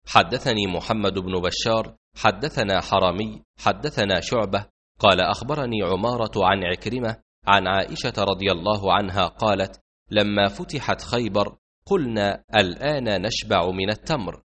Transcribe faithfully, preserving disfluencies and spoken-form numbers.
حدثني محمد بن بشار حدثنا حرامي حدثنا شعبة قال أخبرني عمارة عن عكرمة عن عائشة رضي الله عنها قالت: لما فتحت خيبر قلنا الآن نشبع من التمر،